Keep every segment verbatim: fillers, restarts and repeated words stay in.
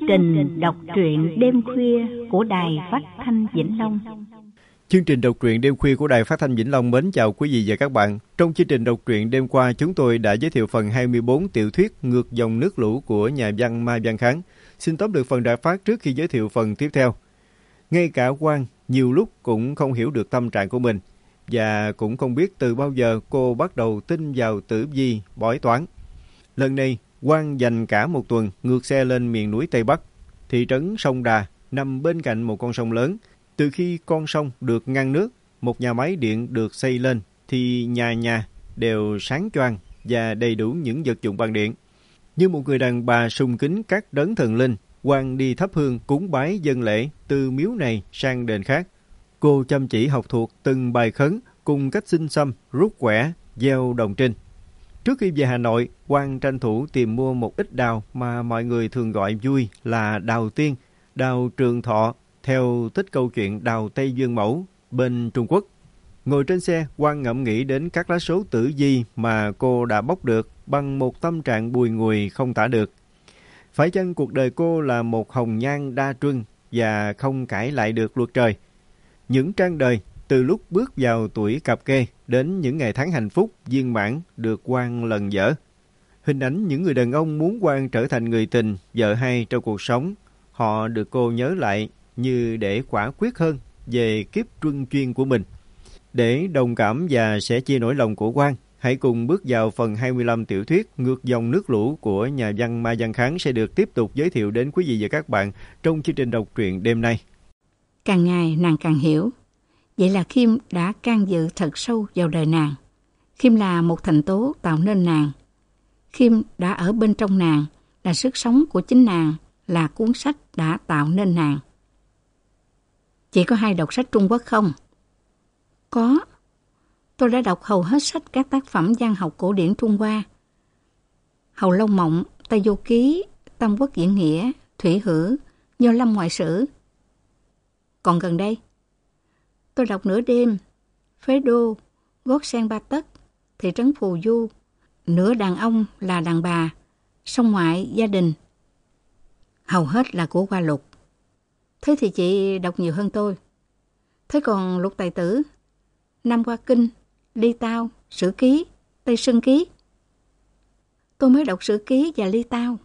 trình đọc truyện đêm khuya của Đài Phát thanh Vĩnh Long. Chương trình đọc truyện đêm khuya của Đài Phát thanh Vĩnh Long mến chào quý vị và các bạn. Trong chương trình đọc truyện đêm qua, chúng tôi đã giới thiệu phần hai mươi bốn tiểu thuyết Ngược dòng nước lũ của nhà văn Mai Văn Kháng. Xin tóm lược phần đã phát trước khi giới thiệu phần tiếp theo. Ngay cả Quang nhiều lúc cũng không hiểu được tâm trạng của mình và cũng không biết từ bao giờ cô bắt đầu tin vào tử vi bói toán. Lần này, Quang dành cả một tuần ngược xe lên miền núi Tây Bắc. Thị trấn Sông Đà nằm bên cạnh một con sông lớn. Từ khi con sông được ngăn nước, một nhà máy điện được xây lên thì nhà nhà đều sáng choang và đầy đủ những vật dụng bằng điện. Như một người đàn bà sùng kính các đấng thần linh, Quang đi thắp hương cúng bái dân lễ từ miếu này sang đền khác. Cô chăm chỉ học thuộc từng bài khấn cùng cách xin xăm, rút quẻ, gieo đồng trinh. Trước khi về Hà Nội, Quang tranh thủ tìm mua một ít đào mà mọi người thường gọi vui là đào tiên, đào Trường Thọ, theo tích câu chuyện đào Tây Dương Mẫu bên Trung Quốc. Ngồi trên xe, Quang ngẫm nghĩ đến các lá số tử vi mà cô đã bóc được bằng một tâm trạng bùi ngùi không tả được. Phải chăng cuộc đời cô là một hồng nhan đa truân và không cãi lại được luật trời? Những trang đời từ lúc bước vào tuổi cập kê đến những ngày tháng hạnh phúc viên mãn được Quang lần dở. Hình ảnh những người đàn ông muốn Quang trở thành người tình, vợ hay trong cuộc sống, họ được cô nhớ lại như để quả quyết hơn về kiếp truân chuyên của mình. Để đồng cảm và sẻ chia nỗi lòng của Quang, hãy cùng bước vào phần hai mươi lăm tiểu thuyết Ngược dòng nước lũ của nhà văn Mai Văn Kháng sẽ được tiếp tục giới thiệu đến quý vị và các bạn trong chương trình đọc truyện đêm nay. Càng ngày nàng càng hiểu. Vậy là Khiêm đã can dự thật sâu vào đời nàng. Khiêm là một thành tố tạo nên nàng. Khiêm đã ở bên trong nàng, là sức sống của chính nàng, là cuốn sách đã tạo nên nàng. Chị có hay đọc sách Trung Quốc không? Có. Tôi đã đọc hầu hết sách các tác phẩm văn học cổ điển Trung Hoa. Hầu Lâu Mộng, Tây Du Ký, Tam Quốc Diễn Nghĩa, Thủy Hử, Nho Lâm Ngoại Sử. Còn gần đây, tôi đọc Nửa Đêm, Phế Đô, Gót Sen Ba Tấc, Thị trấn Phù Du, Nửa Đàn Ông là Đàn Bà, Song Ngoại Gia Đình. Hầu hết là của Hoa Lục. Thế thì chị đọc nhiều hơn tôi. Thế còn Lục Tài Tử, Nam Hoa Kinh, Ly Tao, Sử Ký, Tây Sơn Ký. Tôi mới đọc Sử Ký và Ly Tao.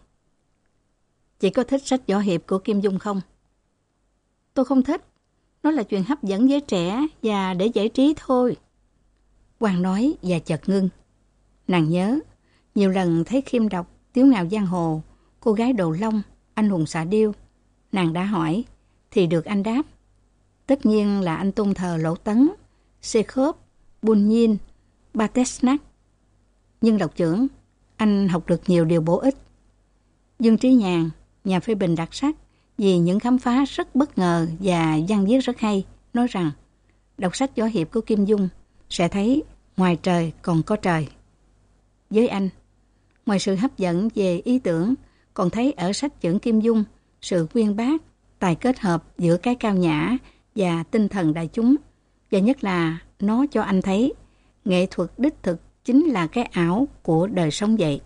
Chị có thích sách võ hiệp của Kim Dung không? Tôi không thích. Nó là chuyện hấp dẫn với trẻ và để giải trí thôi. Quang nói và chợt ngưng. Nàng nhớ, nhiều lần thấy Khiêm đọc Tiếu Ngạo Giang Hồ, Cô Gái Đồ Long, Anh Hùng Xạ Điêu. Nàng đã hỏi, thì được anh đáp. Tất nhiên là anh tôn thờ Lỗ Tấn, Chekhov, Bunin, Batesnak. Nhưng đọc trưởng, anh học được nhiều điều bổ ích. Dương Trí Nhàn, nhà phê bình đặc sắc, vì những khám phá rất bất ngờ và văn viết rất hay, nói rằng đọc sách võ hiệp của Kim Dung sẽ thấy ngoài trời còn có trời. Với anh, ngoài sự hấp dẫn về ý tưởng, còn thấy ở sách chưởng Kim Dung sự uyên bác, tài kết hợp giữa cái cao nhã và tinh thần đại chúng. Và nhất là nó cho anh thấy nghệ thuật đích thực chính là cái ảo của đời sống vậy.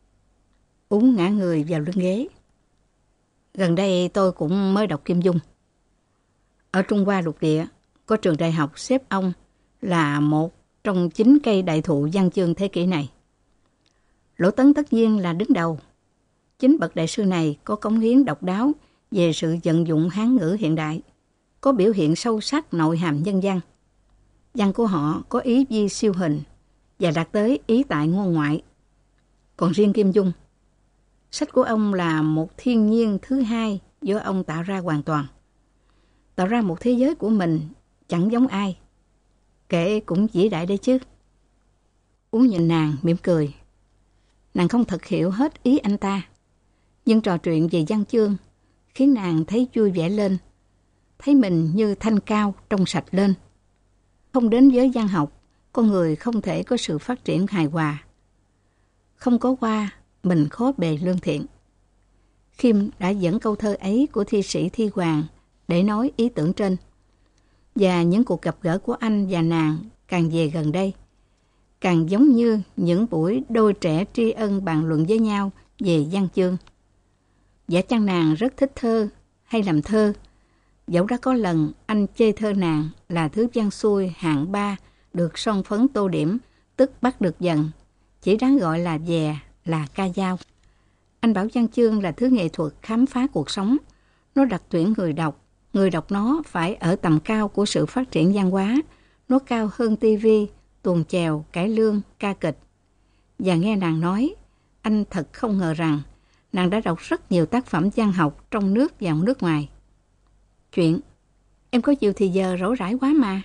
Úng ngã người vào lưng ghế. Gần đây tôi cũng mới đọc Kim Dung. Ở Trung Hoa lục địa, có trường đại học xếp ông là một trong chín cây đại thụ văn chương thế kỷ này. Lỗ Tấn tất nhiên là đứng đầu. Chính bậc đại sư này có cống hiến độc đáo về sự vận dụng Hán ngữ hiện đại, có biểu hiện sâu sắc nội hàm nhân văn. Văn của họ có ý vi siêu hình và đạt tới ý tại ngôn ngoại. Còn riêng Kim Dung, sách của ông là một thiên nhiên thứ hai do ông tạo ra hoàn toàn. Tạo ra một thế giới của mình chẳng giống ai. Kể cũng vĩ đại đấy chứ. Uống nhìn nàng mỉm cười. Nàng không thật hiểu hết ý anh ta. Nhưng trò chuyện về văn chương khiến nàng thấy vui vẻ lên. Thấy mình như thanh cao trong sạch lên. Không đến với văn học, con người không thể có sự phát triển hài hòa. Không có hoa, mình khó bề lương thiện. Khiêm đã dẫn câu thơ ấy của thi sĩ Thi Hoàng để nói ý tưởng trên. Và những cuộc gặp gỡ của anh và nàng càng về gần đây, càng giống như những buổi đôi trẻ tri ân bàn luận với nhau về văn chương. Dạ chăng nàng rất thích thơ hay làm thơ? Dẫu đã có lần anh chê thơ nàng là thứ văn xuôi hạng ba, được son phấn tô điểm, tức bắt được dần, chỉ đáng gọi là dè, là ca dao. Anh bảo văn chương là thứ nghệ thuật khám phá cuộc sống. Nó đặt tuyển người đọc. Người đọc nó phải ở tầm cao của sự phát triển văn hóa. Nó cao hơn tivi, tuồng chèo, cải lương, ca kịch. Và nghe nàng nói, anh thật không ngờ rằng nàng đã đọc rất nhiều tác phẩm văn học trong nước và nước ngoài. Chuyện, em có nhiều thì giờ rỗi rãi quá mà.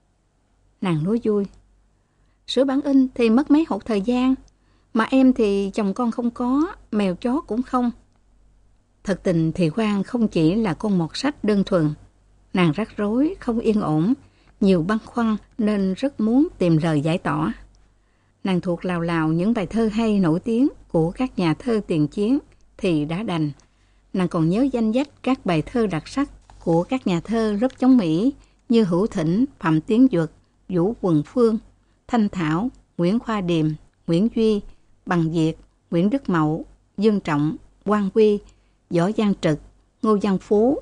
Nàng nói vui. Sửa bản in thì mất mấy hộp thời gian, mà em thì chồng con không có, mèo chó cũng không. Thật tình thì Quang không chỉ là con mọt sách đơn thuần. Nàng rắc rối, không yên ổn, nhiều băn khoăn nên rất muốn tìm lời giải tỏa. Nàng thuộc lào lào những bài thơ hay nổi tiếng của các nhà thơ tiền chiến thì đã đành. Nàng còn nhớ danh sách các bài thơ đặc sắc của các nhà thơ lớp chống Mỹ như Hữu Thỉnh, Phạm Tiến Duật, Vũ Quần Phương, Thanh Thảo, Nguyễn Khoa Điềm, Nguyễn Duy, Bằng Việt, Nguyễn Đức Mậu, Dương Trọng, Quang Quy, Võ Văn Trực, Ngô Văn Phú,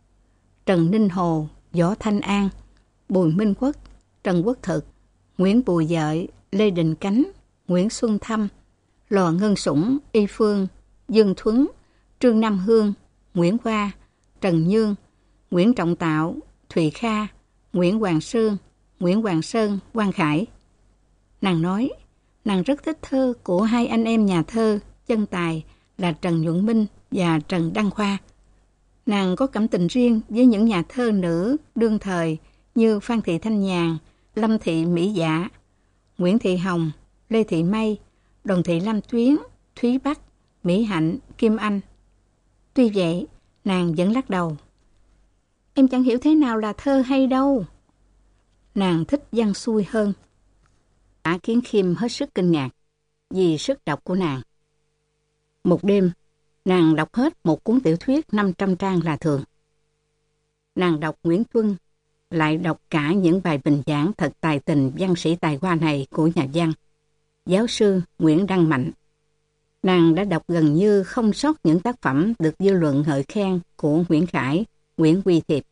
Trần Ninh Hồ, Võ Thanh An, Bùi Minh Quốc, Trần Quốc Thực, Nguyễn Bùi Dợi, Lê Đình Cánh, Nguyễn Xuân Thâm, Lò Ngân Sủng, Y Phương, Dương Thuấn, Trương Nam Hương, Nguyễn Hoa, Trần Nhương, Nguyễn Trọng Tạo, Thụy Kha, Nguyễn Hoàng Sương, Nguyễn Hoàng Sơn, Quang Khải. Nàng nói, nàng rất thích thơ của hai anh em nhà thơ chân tài là Trần Nhuận Minh và Trần Đăng Khoa. Nàng có cảm tình riêng với những nhà thơ nữ đương thời như Phan Thị Thanh Nhàn, Lâm Thị Mỹ Dạ, Nguyễn Thị Hồng, Lê Thị Mây, Đồng Thị Lam Tuyến, Thúy Bắc, Mỹ Hạnh, Kim Anh. Tuy vậy, nàng vẫn lắc đầu. Em chẳng hiểu thế nào là thơ hay đâu. Nàng thích văn xuôi hơn. Đã khiến Khiêm hết sức kinh ngạc vì sức đọc của nàng. Một đêm, nàng đọc hết một cuốn tiểu thuyết năm trăm trang là thường. Nàng đọc Nguyễn Tuân, lại đọc cả những bài bình giảng thật tài tình văn sĩ tài hoa này của nhà văn, giáo sư Nguyễn Đăng Mạnh. Nàng đã đọc gần như không sót những tác phẩm được dư luận ngợi khen của Nguyễn Khải, Nguyễn Huy Thiệp.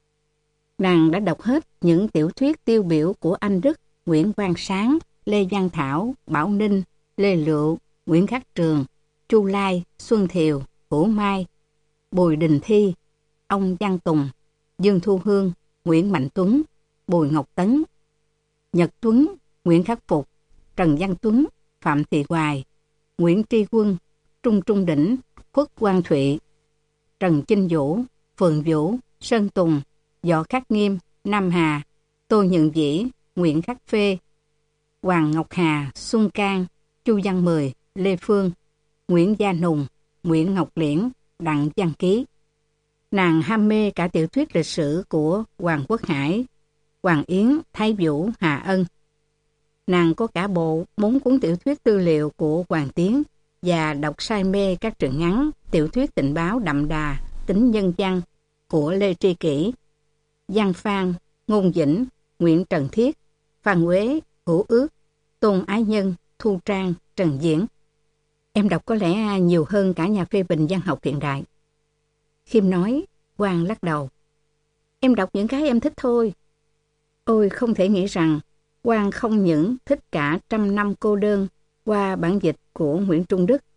Nàng đã đọc hết những tiểu thuyết tiêu biểu của Anh Đức, Nguyễn Quang Sáng, Lê Văn Thảo, Bảo Ninh, Lê Lựu, Nguyễn Khắc Trường, Chu Lai, Xuân Thiều, Hữu Mai, Bùi Đình Thi, ông Văn Tùng, Dương Thu Hương, Nguyễn Mạnh Tuấn, Bùi Ngọc Tấn, Nhật Tuấn, Nguyễn Khắc Phục, Trần Văn Tuấn, Phạm Thị Hoài, Nguyễn Tri Quân, Trung Trung Đỉnh, Khuất Quang Thụy, Trần Chinh Vũ, Phượng Vũ, Sơn Tùng, Võ Khắc Nghiêm, Nam Hà, Tô Nhượng Vĩ, Nguyễn Khắc Phê, Hoàng Ngọc Hà, Xuân Cang, Chu Văn Mười, Lê Phương, Nguyễn Gia Nùng, Nguyễn Ngọc Liễn, Đặng Văn Ký. Nàng ham mê cả tiểu thuyết lịch sử của Hoàng Quốc Hải, Hoàng Yến, Thái Vũ, Hà Ân. Nàng có cả bộ bốn cuốn tiểu thuyết tư liệu của Hoàng Tiến và đọc say mê các truyện ngắn, tiểu thuyết tình báo đậm đà, tính nhân văn của Lê Tri Kỷ, Giang Phan, Ngôn Vĩnh, Nguyễn Trần Thiết, Phan Quế, Hữu Ước, Tôn Ái Nhân, Thu Trang, Trần Diễn. Em đọc có lẽ nhiều hơn cả nhà phê bình văn học hiện đại. Khiêm nói, Quang lắc đầu. Em đọc những cái em thích thôi. Ôi không thể nghĩ rằng Quang không những thích cả Trăm Năm Cô Đơn qua bản dịch của Nguyễn Trung Đức,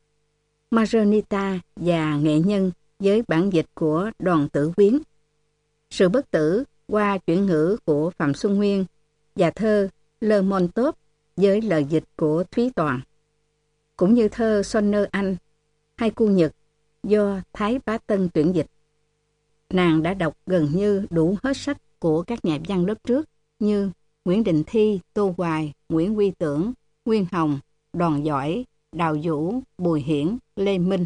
Maronita và Nghệ Nhân với bản dịch của Đoàn Tử Quyến, Sự Bất Tử qua chuyển ngữ của Phạm Xuân Nguyên và thơ Le Montop với lời dịch của Thúy Toàn, cũng như thơ Sonner Anh, Hai Cu Nhật do Thái Bá Tân tuyển dịch. Nàng đã đọc gần như đủ hết sách của các nhà văn lớp trước như Nguyễn Đình Thi, Tô Hoài, Nguyễn Huy Tưởng, Nguyên Hồng, Đoàn Giỏi, Đào Vũ, Bùi Hiển, Lê Minh.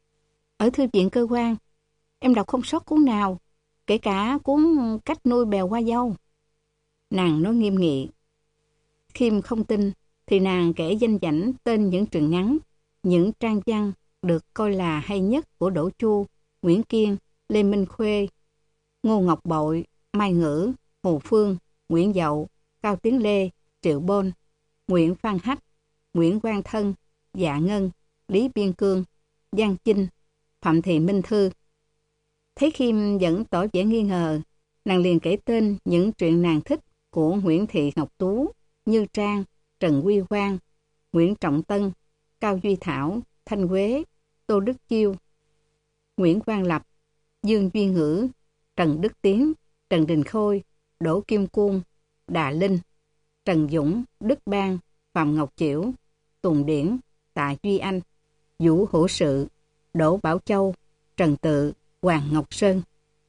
Ở thư viện cơ quan, em đọc không sót cuốn nào, kể cả cuốn Cách Nuôi Bèo Qua Dâu. Nàng nói nghiêm nghị. Khiêm không tin thì nàng kể danh chảnh tên những truyện ngắn, những trang văn được coi là hay nhất của Đỗ Chu, Nguyễn Kiên, Lê Minh Khuê, Ngô Ngọc Bội, Mai Ngữ, Hồ Phương, Nguyễn Dậu, Cao Tiến Lê, Triệu Bôn, Nguyễn Phan Hách, Nguyễn Quang Thân, Dạ Ngân, Lý Biên Cương, Giang Chinh, Phạm Thị Minh Thư. Thấy Khiêm vẫn tỏ vẻ nghi ngờ, nàng liền kể tên những truyện nàng thích của Nguyễn Thị Ngọc Tú, Như Trang, Trần Quy Quang, Nguyễn Trọng Tân, Cao Duy Thảo, Thanh Quế, Tô Đức Chiêu, Nguyễn Quang Lập, Dương Duy Ngữ, Trần Đức Tiến, Trần Đình Khôi, Đỗ Kim Côn, Đà Linh, Trần Dũng, Đức Bang, Phạm Ngọc Chiểu, Tùng Điển, Tạ Duy Anh, Vũ Hữu Sự, Đỗ Bảo Châu, Trần Tự, Hoàng Ngọc Sơn.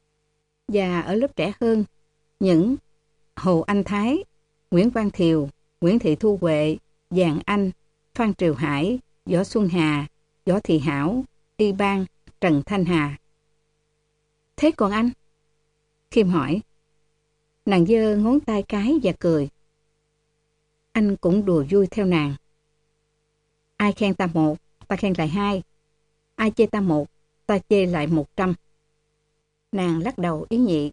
Và ở lớp trẻ hơn, những Hồ Anh Thái, Nguyễn Quang Thiều, Nguyễn Thị Thu Huệ, Giàng Anh, Phan Triều Hải, Võ Xuân Hà, Võ Thị Hảo, Y Ban, Trần Thanh Hà. Thế còn anh? Khiêm hỏi. Nàng giơ ngón tay cái và cười. Anh cũng đùa vui theo nàng. Ai khen ta một, ta khen lại hai. Ai chê ta một, ta chê lại một trăm. Nàng lắc đầu ý nhị.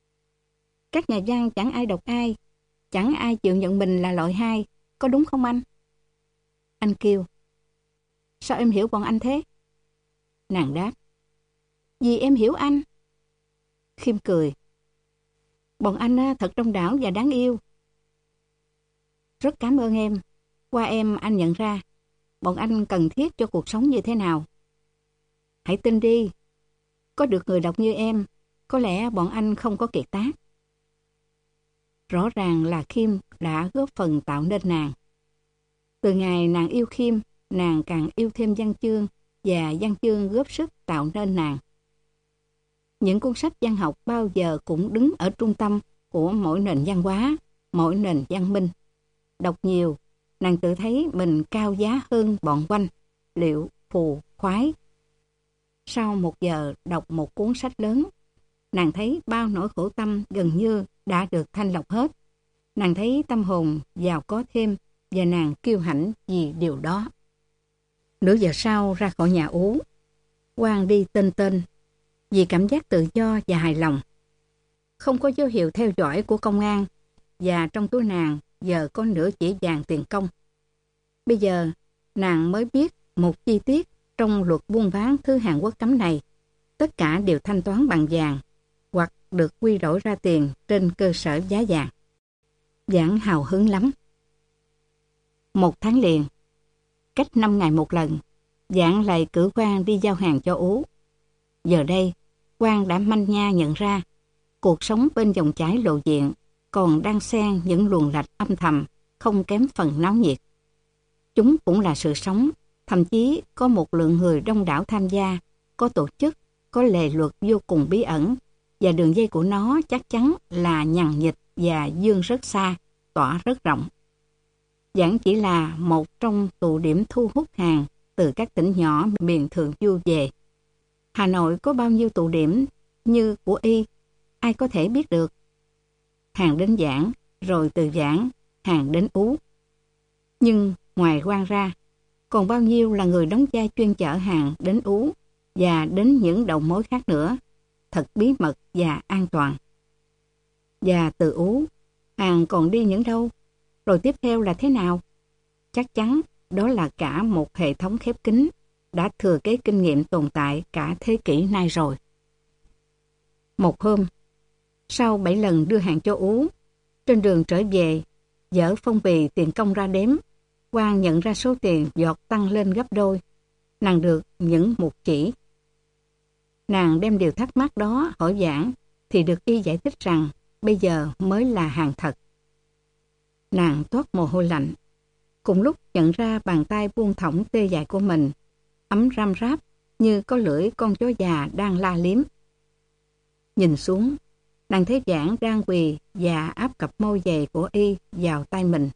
Các nhà văn chẳng ai đọc ai, chẳng ai chịu nhận mình là loại hai, có đúng không anh? Anh kêu. Sao em hiểu bọn anh thế? Nàng đáp. Vì em hiểu anh. Khiêm cười. Bọn anh thật đông đảo và đáng yêu. Rất cảm ơn em. Qua em anh nhận ra bọn anh cần thiết cho cuộc sống như thế nào. Hãy tin đi. Có được người đọc như em, có lẽ bọn anh không có kiệt tác. Rõ ràng là Khiêm đã góp phần tạo nên nàng. Từ ngày nàng yêu Khiêm, nàng càng yêu thêm văn chương, và văn chương góp sức tạo nên nàng. Những cuốn sách văn học bao giờ cũng đứng ở trung tâm của mỗi nền văn hóa, mỗi nền văn minh. Đọc nhiều, nàng tự thấy mình cao giá hơn bọn quanh, liệu, phù, khoái. Sau một giờ đọc một cuốn sách lớn, nàng thấy bao nỗi khổ tâm gần như đã được thanh lọc hết. Nàng thấy tâm hồn giàu có thêm và nàng kiêu hãnh vì điều đó. Nửa giờ sau ra khỏi nhà Ú, Quang đi tên tên vì cảm giác tự do và hài lòng. Không có dấu hiệu theo dõi của công an và trong túi nàng giờ có nửa chỉ vàng tiền công. Bây giờ nàng mới biết một chi tiết trong luật buôn bán thứ Hàn Quốc cấm này. Tất cả đều thanh toán bằng vàng hoặc được quy đổi ra tiền trên cơ sở giá vàng. Giảng hào hứng lắm. Một tháng liền, cách năm ngày một lần, Giảng lại cử Quang đi giao hàng cho Ú. Giờ đây, Quang đã manh nha nhận ra cuộc sống bên dòng chảy lộ diện còn đang xen những luồng lạch âm thầm, không kém phần náo nhiệt. Chúng cũng là sự sống, thậm chí có một lượng người đông đảo tham gia, có tổ chức, có lề luật vô cùng bí ẩn, và đường dây của nó chắc chắn là nhằng nhịt và dương rất xa, tỏa rất rộng. Giảng chỉ là một trong tụ điểm thu hút hàng từ các tỉnh nhỏ miền Thượng Du về. Hà Nội có bao nhiêu tụ điểm như của Y, ai có thể biết được. Hàng đến Giảng, rồi từ Giảng, hàng đến Ú. Nhưng ngoài Quang ra, còn bao nhiêu là người đóng vai chuyên chở hàng đến Ú và đến những đầu mối khác nữa, thật bí mật và an toàn. Và từ Ú, hàng còn đi những đâu? Rồi tiếp theo là thế nào? Chắc chắn đó là cả một hệ thống khép kín đã thừa kế kinh nghiệm tồn tại cả thế kỷ nay rồi. Một hôm, sau bảy lần đưa hàng cho Ú, trên đường trở về, dỡ phong bì tiền công ra đếm, Quang nhận ra số tiền giọt tăng lên gấp đôi. Nàng được những một chỉ. Nàng đem điều thắc mắc đó hỏi Giảng, thì được Y giải thích rằng bây giờ mới là hàng thật. Nàng toát mồ hôi lạnh. Cùng lúc nhận ra bàn tay buông thõng tê dại của mình, ấm răm ráp như có lưỡi con chó già đang la liếm. Nhìn xuống, nàng thấy Giảng đang quỳ và áp cặp môi dày của Y vào tay mình.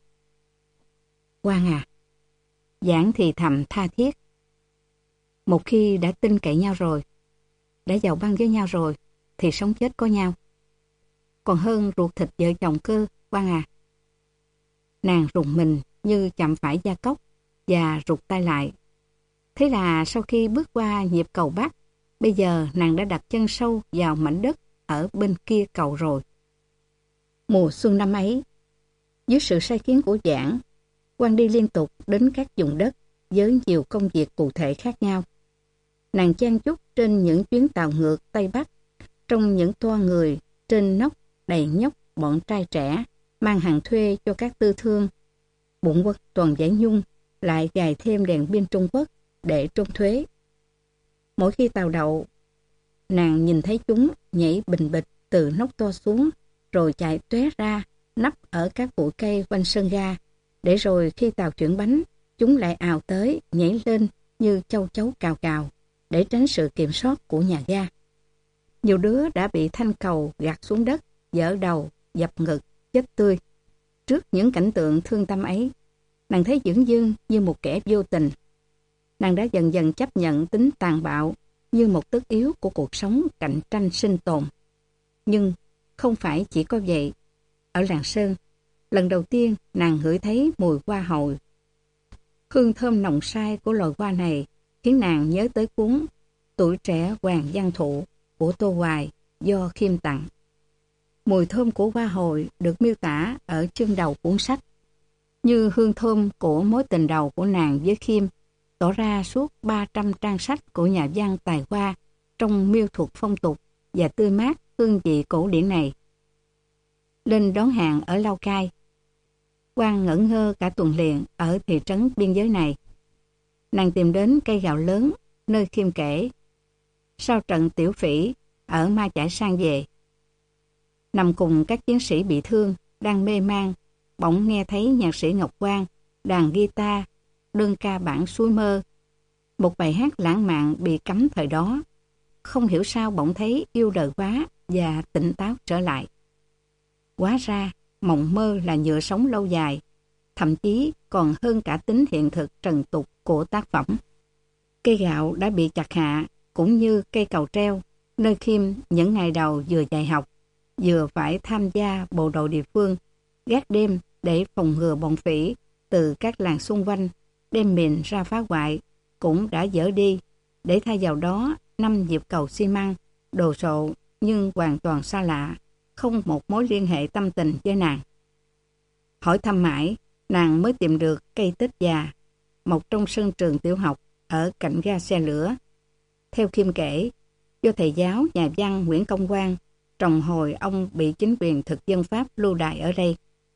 Quang à, Giảng thì thầm tha thiết. Một khi đã tin cậy nhau rồi, đã giàu băng với nhau rồi, thì sống chết có nhau. Còn hơn ruột thịt vợ chồng cơ, Quang à. Nàng rùng mình như chạm phải gia cốc và rụt tay lại. Thế là sau khi bước qua nhịp cầu Bắc, bây giờ nàng đã đặt chân sâu vào mảnh đất ở bên kia cầu rồi. Mùa xuân năm ấy, dưới sự sai khiến của Giảng, Quang đi liên tục đến các vùng đất với nhiều công việc cụ thể khác nhau. Nàng chen chúc trên những chuyến tàu ngược Tây Bắc, trong những toa người trên nóc đầy nhóc bọn trai trẻ, mang hàng thuê cho các tư thương. Bụng Quốc toàn giải nhung, lại gài thêm đèn pin Trung Quốc để trốn thuế. Mỗi khi tàu đậu, nàng nhìn thấy chúng nhảy bình bịch từ nóc to xuống, rồi chạy tóe ra, nấp ở các bụi cây quanh sân ga, để rồi khi tàu chuyển bánh, chúng lại ào tới, nhảy lên như châu chấu cào cào, để tránh sự kiểm soát của nhà ga. Nhiều đứa đã bị thanh cầu gạt xuống đất, giở đầu, dập ngực, chết tươi. Trước những cảnh tượng thương tâm ấy, nàng thấy dửng dưng như một kẻ vô tình. Nàng đã dần dần chấp nhận tính tàn bạo như một tất yếu của cuộc sống cạnh tranh sinh tồn. Nhưng không phải chỉ có vậy. Ở Lạng Sơn, lần đầu tiên nàng ngửi thấy mùi hoa hồi. Hương thơm nồng say của loài hoa này khiến nàng nhớ tới cuốn Tuổi trẻ Hoàng Văn Thụ của Tô Hoài do Khiêm tặng. Mùi thơm của hoa hồi được miêu tả ở chương đầu cuốn sách, như hương thơm của mối tình đầu của nàng với Khiêm, tỏ ra suốt ba trăm trang sách của nhà văn tài hoa trong miêu thuật phong tục và tươi mát hương vị cổ điển này. Lên đón hàng ở Lào Cai, Quang ngẩn ngơ cả tuần liền ở thị trấn biên giới này. Nàng tìm đến cây gạo lớn nơi Khiêm kể, sau trận tiểu phỉ ở Ma Chải sang về, nằm cùng các chiến sĩ bị thương đang mê man, bỗng nghe thấy nhạc sĩ Ngọc Quang đàn guitar đơn ca bản Suối Mơ, một bài hát lãng mạn bị cấm thời đó. Không hiểu sao bỗng thấy yêu đời quá và tỉnh táo trở lại. Hóa ra mộng mơ là nhựa sống lâu dài, thậm chí còn hơn cả tính hiện thực trần tục của tác phẩm. Cây gạo đã bị chặt hạ, cũng như cây cầu treo, nơi Khiêm những ngày đầu vừa dạy học, vừa phải tham gia bộ đội địa phương, gác đêm để phòng ngừa bọn phỉ từ các làng xung quanh đem mìn ra phá hoại, cũng đã dỡ đi, để thay vào đó năm nhịp cầu xi măng, đồ sộ nhưng hoàn toàn xa lạ, không một mối liên hệ tâm tình với nàng. Hỏi thăm mãi, nàng mới tìm được cây tích già, mọc trong sân trường tiểu học ở cạnh ga xe lửa. Theo Khiêm kể, do thầy giáo nhà văn Nguyễn Công Quang trồng hồi ông bị chính quyền thực dân Pháp lưu đày ở đây.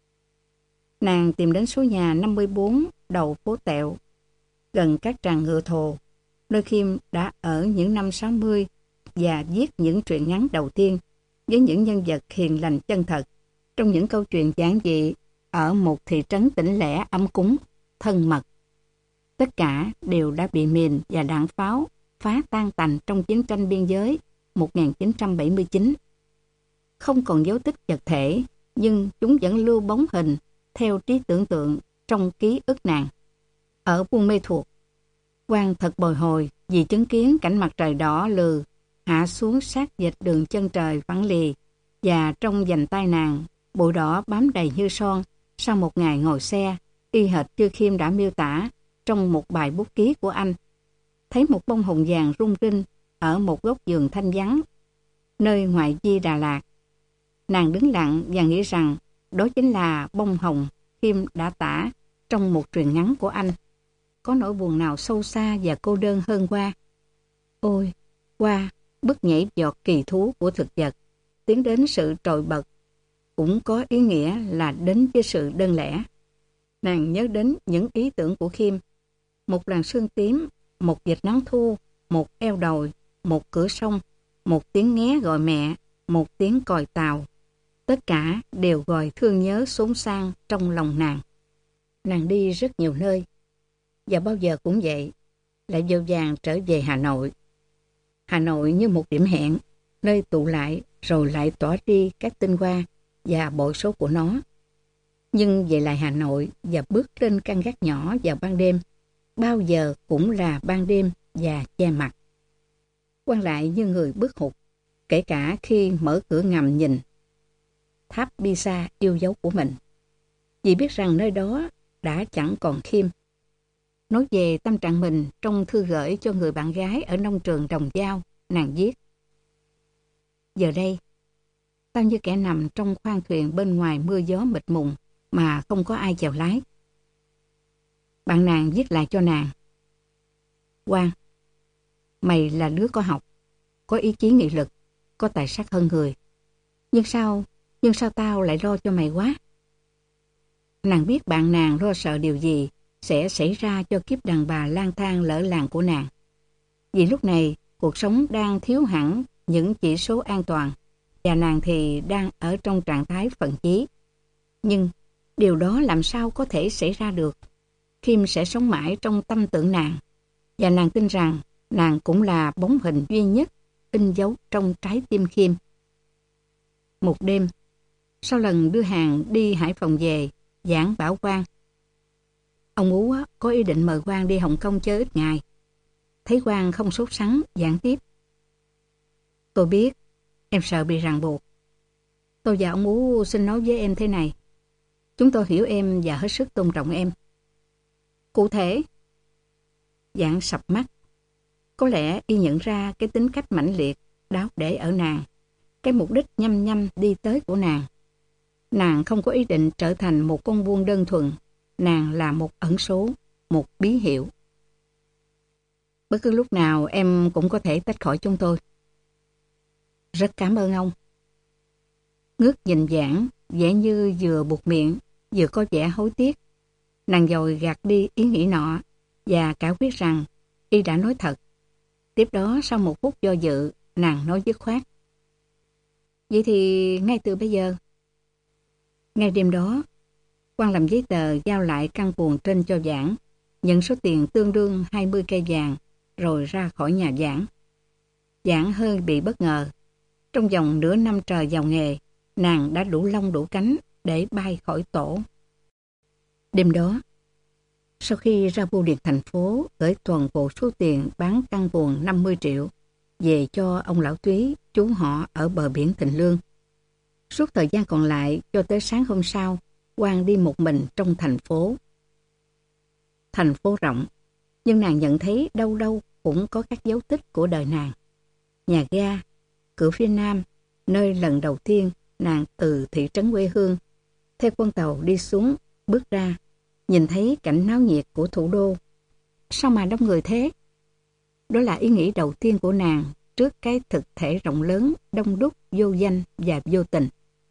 Nàng tìm đến số nhà năm mươi bốn đầu phố Tẹo, gần các tràng ngựa thồ, nơi Khiêm đã ở những năm sáu mươi và viết những truyện ngắn đầu tiên với những nhân vật hiền lành chân thật, trong những câu chuyện giản dị ở một thị trấn tĩnh lẻ ấm cúng, thân mật. Tất cả đều đã bị mìn và đạn pháo phá tan tành trong chiến tranh biên giới một nghìn chín trăm bảy mươi chín. Không còn dấu tích vật thể, nhưng chúng vẫn lưu bóng hình theo trí tưởng tượng trong ký ức nàng. Ở Buôn Mê Thuột, Quang thật bồi hồi vì chứng kiến cảnh mặt trời đỏ lừ hạ xuống sát dịch đường chân trời phẳng lì, và trong vành tay nàng bụi đỏ bám đầy như son sau một ngày ngồi xe, y hệt như Khiêm đã miêu tả trong một bài bút ký của anh. Thấy một bông hồng vàng rung rinh ở một góc vườn thanh vắng, nơi ngoại vi Đà Lạt. Nàng đứng lặng và nghĩ rằng đó chính là bông hồng Khiêm đã tả trong một truyện ngắn của anh. Có nỗi buồn nào sâu xa và cô đơn hơn Hoa? Ôi, Hoa, bước nhảy giọt kỳ thú của thực vật, tiến đến sự trội bật, cũng có ý nghĩa là đến với sự đơn lẻ. Nàng nhớ đến những ý tưởng của Khiêm. Một làn sương tím, một vệt nắng thu, một eo đồi, một cửa sông, một tiếng nghé gọi mẹ, một tiếng còi tàu. Tất cả đều gọi thương nhớ xốn sang trong lòng nàng. Nàng đi rất nhiều nơi, và bao giờ cũng vậy, lại vội vàng trở về Hà Nội. Hà Nội như một điểm hẹn, nơi tụ lại rồi lại tỏa đi các tinh hoa và bội số của nó. Nhưng về lại Hà Nội và bước lên căn gác nhỏ vào ban đêm, bao giờ cũng là ban đêm và che mặt. Quang lại như người bước hụt, kể cả khi mở cửa ngầm nhìn tháp Pisa yêu dấu của mình, vì biết rằng nơi đó đã chẳng còn Khiêm. Nói về tâm trạng mình trong thư gửi cho người bạn gái ở nông trường Đồng Dao, nàng viết: Giờ đây, tao như kẻ nằm trong khoang thuyền bên ngoài mưa gió mịt mùng mà không có ai chèo lái. Bạn nàng viết lại cho nàng: Quang, mày là đứa có học, có ý chí nghị lực, có tài sắc hơn người. Nhưng sao, nhưng sao tao lại lo cho mày quá? Nàng biết bạn nàng lo sợ điều gì sẽ xảy ra cho kiếp đàn bà lang thang lỡ làng của nàng. Vì lúc này, cuộc sống đang thiếu hẳn những chỉ số an toàn, và nàng thì đang ở trong trạng thái phận chí. Nhưng điều đó làm sao có thể xảy ra được? Kim sẽ sống mãi trong tâm tưởng nàng, và nàng tin rằng nàng cũng là bóng hình duy nhất in dấu trong trái tim Kim. Một đêm, sau lần đưa hàng đi Hải Phòng về, Giảng bảo Quang. Ông Ú có ý định mời Quang đi Hồng Kông chơi ít ngày. Thấy Quang không sốt sắng, Giảng tiếp. Tôi biết, em sợ bị ràng buộc. Tôi và ông Ú xin nói với em thế này. Chúng tôi hiểu em và hết sức tôn trọng em. Cụ thể? Giảng sập mắt. Có lẽ y nhận ra cái tính cách mãnh liệt, đáo để ở nàng, cái mục đích nhăm nhăm đi tới của nàng. Nàng không có ý định trở thành một con buôn đơn thuần. Nàng là một ẩn số, một bí hiệu. Bất cứ lúc nào em cũng có thể tách khỏi chúng tôi. Rất cảm ơn ông. Ngước nhìn Giảng, vẻ như vừa buột miệng, vừa có vẻ hối tiếc. Nàng dội gạt đi ý nghĩ nọ, và cả quyết rằng y đã nói thật. Tiếp đó, sau một phút do dự, nàng nói dứt khoát. Vậy thì ngay từ bây giờ. Ngay đêm đó, Quang làm giấy tờ giao lại căn buồng trên cho Giảng, nhận số tiền tương đương hai mươi cây vàng, rồi ra khỏi nhà Giảng. Giảng hơi bị bất ngờ. Trong vòng nửa năm trời vào nghề, nàng đã đủ lông đủ cánh để bay khỏi tổ. Đêm đó, sau khi ra bưu điện thành phố gửi toàn bộ số tiền bán căn buồng năm mươi triệu về cho ông lão Túy, chú họ ở bờ biển Thịnh Lương. Suốt thời gian còn lại cho tới sáng hôm sau, Quang đi một mình trong thành phố. Thành phố rộng, nhưng nàng nhận thấy đâu đâu cũng có các dấu tích của đời nàng. Nhà ga, cửa phía nam, nơi lần đầu tiên nàng từ thị trấn quê hương, theo con tàu đi xuống, bước ra, nhìn thấy cảnh náo nhiệt của thủ đô. Sao mà đông người thế? Đó là ý nghĩ đầu tiên của nàng trước cái thực thể rộng lớn, đông đúc, vô danh và vô tình.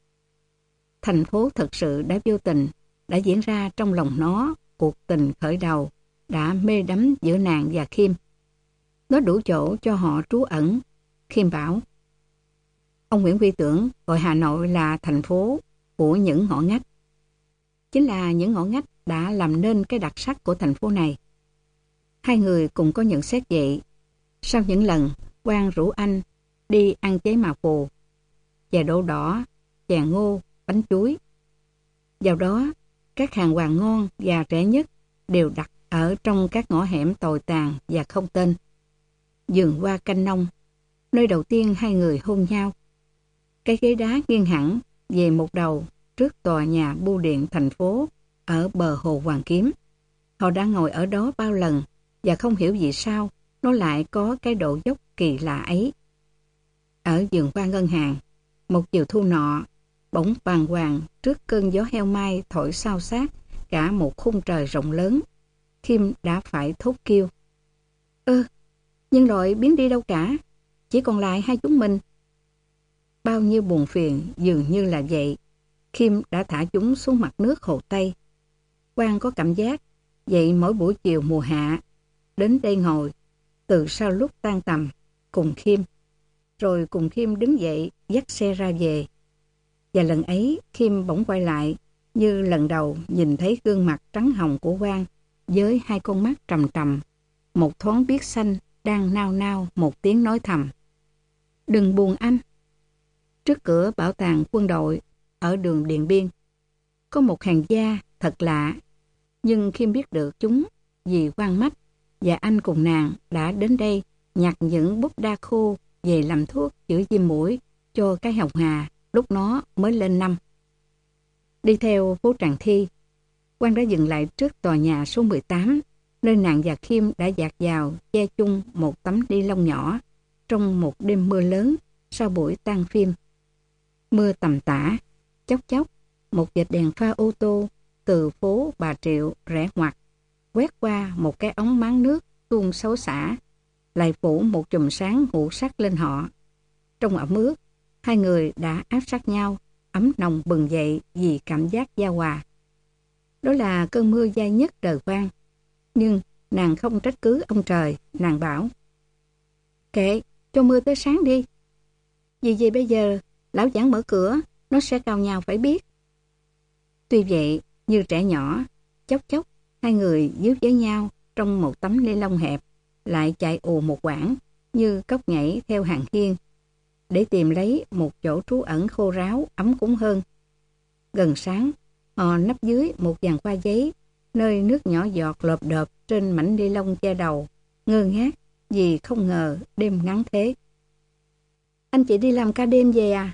Thành phố thật sự đã vô tình, đã diễn ra trong lòng nó, cuộc tình khởi đầu, đã mê đắm giữa nàng và Kim. Nó đủ chỗ cho họ trú ẩn. Kim bảo, ông Nguyễn Huy Tưởng gọi Hà Nội là thành phố của những ngõ ngách. Chính là những ngõ ngách đã làm nên cái đặc sắc của thành phố này. Hai người cùng có nhận xét vậy. Sau những lần Quang rủ anh đi ăn cháy mà phù, chè đỗ đỏ, chè ngô, bánh chuối. Vào đó, các hàng hoàng ngon và rẻ nhất đều đặt ở trong các ngõ hẻm tồi tàn và không tên. Vườn hoa canh nông, nơi đầu tiên hai người hôn nhau. Cái ghế đá nghiêng hẳn về một đầu trước tòa nhà bưu điện thành phố ở bờ hồ Hoàn Kiếm. Họ đã ngồi ở đó bao lần và không hiểu vì sao nó lại có cái độ dốc kỳ lạ ấy. Ở vườn hoa ngân hàng, một chiều thu nọ, bỗng bàng hoàng trước cơn gió heo mai thổi xao xát cả một khung trời rộng lớn, Kim đã phải thốt kêu. Ơ, nhân loại biến đi đâu cả, chỉ còn lại hai chúng mình. Bao nhiêu buồn phiền dường như là vậy, Kim đã thả chúng xuống mặt nước Hồ Tây. Quang có cảm giác vậy mỗi buổi chiều mùa hạ, đến đây ngồi, từ sau lúc tan tầm, cùng Kim. Rồi cùng Kim đứng dậy dắt xe ra về. Và lần ấy Kim bỗng quay lại, như lần đầu nhìn thấy gương mặt trắng hồng của Quang với hai con mắt trầm trầm, một thoáng biếc xanh đang nao nao một tiếng nói thầm. Đừng buồn anh. Trước cửa bảo tàng quân đội ở đường Điện Biên có một hàng gia thật lạ, nhưng Kim biết được chúng vì Quang Mách và anh cùng nàng đã đến đây nhặt những búp đa khô về làm thuốc chữa viêm mũi cho cái hồng hà lúc nó mới lên năm. Đi theo phố Tràng Thi, Quang đã dừng lại trước tòa nhà số mười tám, nơi nàng và Kim đã dạt vào che chung một tấm ni lông nhỏ trong một đêm mưa lớn sau buổi tan phim. Mưa tầm tã, chốc chốc, một vệt đèn pha ô tô từ phố Bà Triệu rẽ ngoặt, quét qua một cái ống máng nước tuôn xấu xả, lại phủ một chùm sáng ngũ sắc lên họ. Trong ẩm ướt, hai người đã áp sát nhau, ấm nồng bừng dậy vì cảm giác giao hòa. Đó là cơn mưa dai nhất đời Quang. Nhưng nàng không trách cứ ông trời, nàng bảo: kệ, cho mưa tới sáng đi. Vì vậy bây giờ, lão giảng mở cửa, nó sẽ cào nhào phải biết. Tuy vậy, như trẻ nhỏ, chốc chốc, hai người díu với nhau trong một tấm ni lông hẹp, lại chạy ù một quãng, như cóc nhảy theo hàng hiên, để tìm lấy một chỗ trú ẩn khô ráo, ấm cúng hơn. Gần sáng, họ nấp dưới một giàn khoa giấy, nơi nước nhỏ giọt lộp độp trên mảnh ni lông che đầu, ngơ ngác vì không ngờ đêm ngắn thế. Anh chị đi làm ca đêm về à?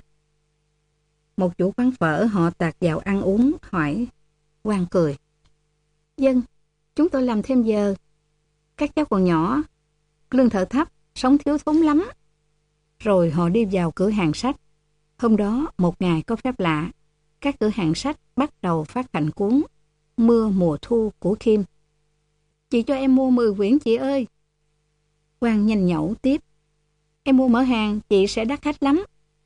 Một chủ quán phở họ tạt vào ăn uống hỏi. Quang cười. Dân, chúng tôi làm thêm giờ. Các cháu còn nhỏ, lương thợ thấp, sống thiếu thốn lắm. Rồi họ đi vào cửa hàng sách. Hôm đó, một ngày có phép lạ. Các cửa hàng sách bắt đầu phát hành cuốn Mưa mùa thu của Kim. Chị cho em mua mười quyển chị ơi. Quang nhanh nhẩu tiếp. Em mua mở hàng, chị sẽ đắt khách lắm.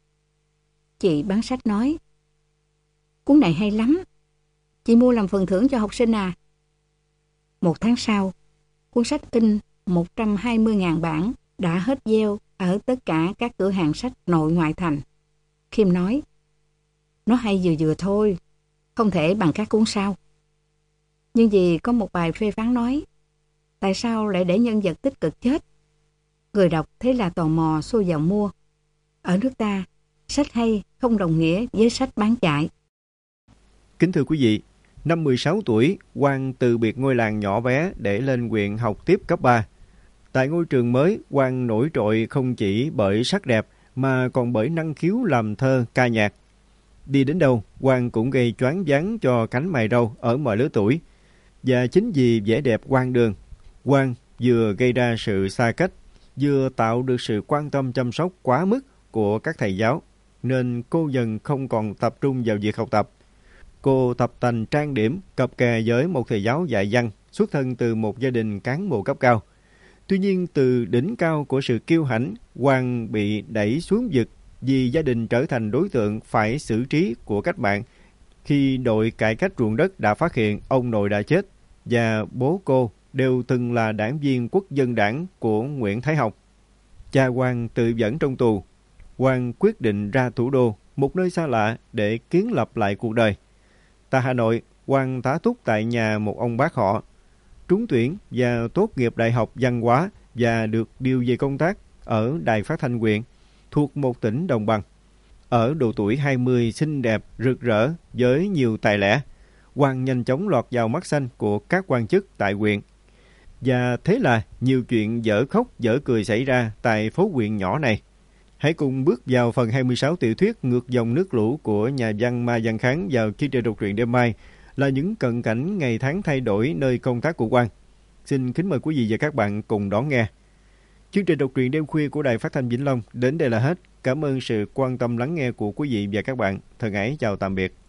Chị bán sách nói. Cuốn này hay lắm. Chị mua làm phần thưởng cho học sinh à? Một tháng sau, cuốn sách in một trăm hai mươi nghìn bản đã hết gieo ở tất cả các cửa hàng sách nội ngoại thành. Kim nói. Nó hay vừa vừa thôi, không thể bằng các cuốn sau. Nhưng vì có một bài phê phán nói, tại sao lại để nhân vật tích cực chết? Người đọc thế là tò mò xô vào mua. Ở nước ta, sách hay không đồng nghĩa với sách bán chạy. Kính thưa quý vị, năm mười sáu tuổi, Quang từ biệt ngôi làng nhỏ bé để lên huyện học tiếp cấp ba. Tại ngôi trường mới, Quang nổi trội không chỉ bởi sắc đẹp mà còn bởi năng khiếu làm thơ, ca nhạc. Đi đến đâu, Quang cũng gây choáng váng cho cánh mày râu ở mọi lứa tuổi. Và chính vì vẻ đẹp quang đường, Quang vừa gây ra sự xa cách, vừa tạo được sự quan tâm chăm sóc quá mức của các thầy giáo, nên cô dần không còn tập trung vào việc học tập. Cô tập tành trang điểm, cặp kè với một thầy giáo dạy văn, xuất thân từ một gia đình cán bộ cấp cao. Tuy nhiên, từ đỉnh cao của sự kiêu hãnh, Quang bị đẩy xuống vực vì gia đình trở thành đối tượng phải xử trí của cách mạng khi đội cải cách ruộng đất đã phát hiện ông nội đã chết và bố cô đều từng là đảng viên Quốc dân đảng của Nguyễn Thái Học. Cha Quang tự vẫn trong tù. Quang quyết định ra thủ đô, một nơi xa lạ để kiến lập lại cuộc đời. Tại Hà Nội, Quang tá túc tại nhà một ông bác họ, trúng tuyển và tốt nghiệp đại học văn hóa và được điều về công tác ở Đài Phát thanh huyện, thuộc một tỉnh đồng bằng. Ở độ tuổi hai mươi xinh đẹp, rực rỡ với nhiều tài lẻ, Quang nhanh chóng lọt vào mắt xanh của các quan chức tại huyện. Và thế là nhiều chuyện dở khóc dở cười xảy ra tại phố huyện nhỏ này. Hãy cùng bước vào phần hai mươi sáu tiểu thuyết Ngược dòng nước lũ của nhà văn Ma Văn Kháng vào chương trình đọc truyện đêm mai, là những cận cảnh ngày tháng thay đổi nơi công tác của Quang. Xin kính mời quý vị và các bạn cùng đón nghe. Chương trình đọc truyện đêm khuya của Đài Phát thanh Vĩnh Long đến đây là hết. Cảm ơn sự quan tâm lắng nghe của quý vị và các bạn. Thân ái chào tạm biệt.